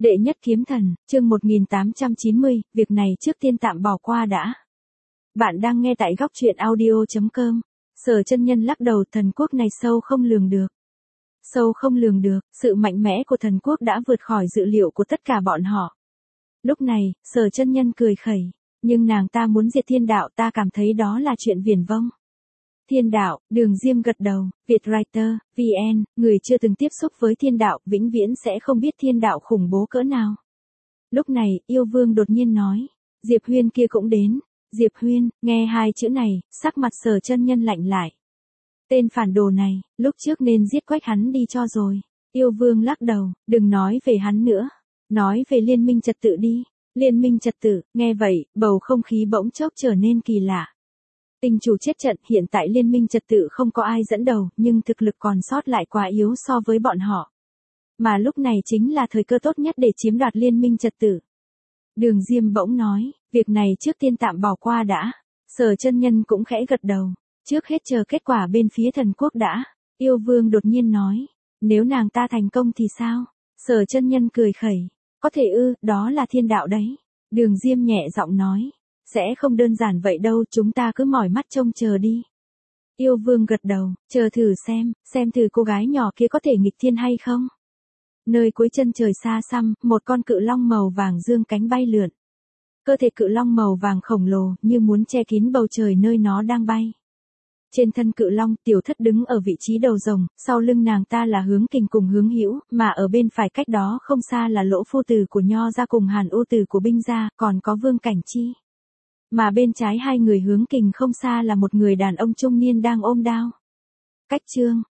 Đệ nhất kiếm thần, chương 1890, việc này trước tiên tạm bỏ qua đã. Bạn đang nghe tại góc truyện audio.com. Sở Chân Nhân lắc đầu, thần quốc này sâu không lường được. Sâu không lường được, sự mạnh mẽ của thần quốc đã vượt khỏi dự liệu của tất cả bọn họ. Lúc này, Sở Chân Nhân cười khẩy, nhưng nàng ta muốn diệt thiên đạo, ta cảm thấy đó là chuyện viển vông. Thiên đạo, Đường Diêm gật đầu, Vietwriter, VN, người chưa từng tiếp xúc với thiên đạo, vĩnh viễn sẽ không biết thiên đạo khủng bố cỡ nào. Lúc này, Yêu Vương đột nhiên nói, Diệp Huyên kia cũng đến. Diệp Huyên, nghe hai chữ này, sắc mặt Sở Chân Nhân lạnh lại. Tên phản đồ này, lúc trước nên giết quách hắn đi cho rồi. Yêu Vương lắc đầu, đừng nói về hắn nữa. Nói về liên minh trật tự đi. Liên minh trật tự, nghe vậy, bầu không khí bỗng chốc trở nên kỳ lạ. Tinh chủ chết trận, hiện tại liên minh trật tự không có ai dẫn đầu, nhưng thực lực còn sót lại quá yếu so với bọn họ. Mà lúc này chính là thời cơ tốt nhất để chiếm đoạt liên minh trật tự. Đường Diêm bỗng nói, việc này trước tiên tạm bỏ qua đã. Sở Chân Nhân cũng khẽ gật đầu, trước hết chờ kết quả bên phía thần quốc đã. Yêu Vương đột nhiên nói, nếu nàng ta thành công thì sao? Sở Chân Nhân cười khẩy, có thể ư, đó là thiên đạo đấy. Đường Diêm nhẹ giọng nói, sẽ không đơn giản vậy đâu, chúng ta cứ mỏi mắt trông chờ đi. Yêu Vương gật đầu, chờ thử xem thử cô gái nhỏ kia có thể nghịch thiên hay không. Nơi cuối chân trời xa xăm, một con cự long màu vàng dương cánh bay lượn. Cơ thể cự long màu vàng khổng lồ như muốn che kín bầu trời nơi nó đang bay. Trên thân cự long, Tiểu Thất đứng ở vị trí đầu rồng, sau lưng nàng ta là Hướng Kình cùng Hướng Hữu, mà ở bên phải cách đó không xa là Lỗ Phu Tử của Nho gia cùng Hàn U Tử của Binh gia, còn có Vương Cảnh Chi. Mà bên trái hai người Hướng Kình không xa là một người đàn ông trung niên đang ôm đao. Cách chương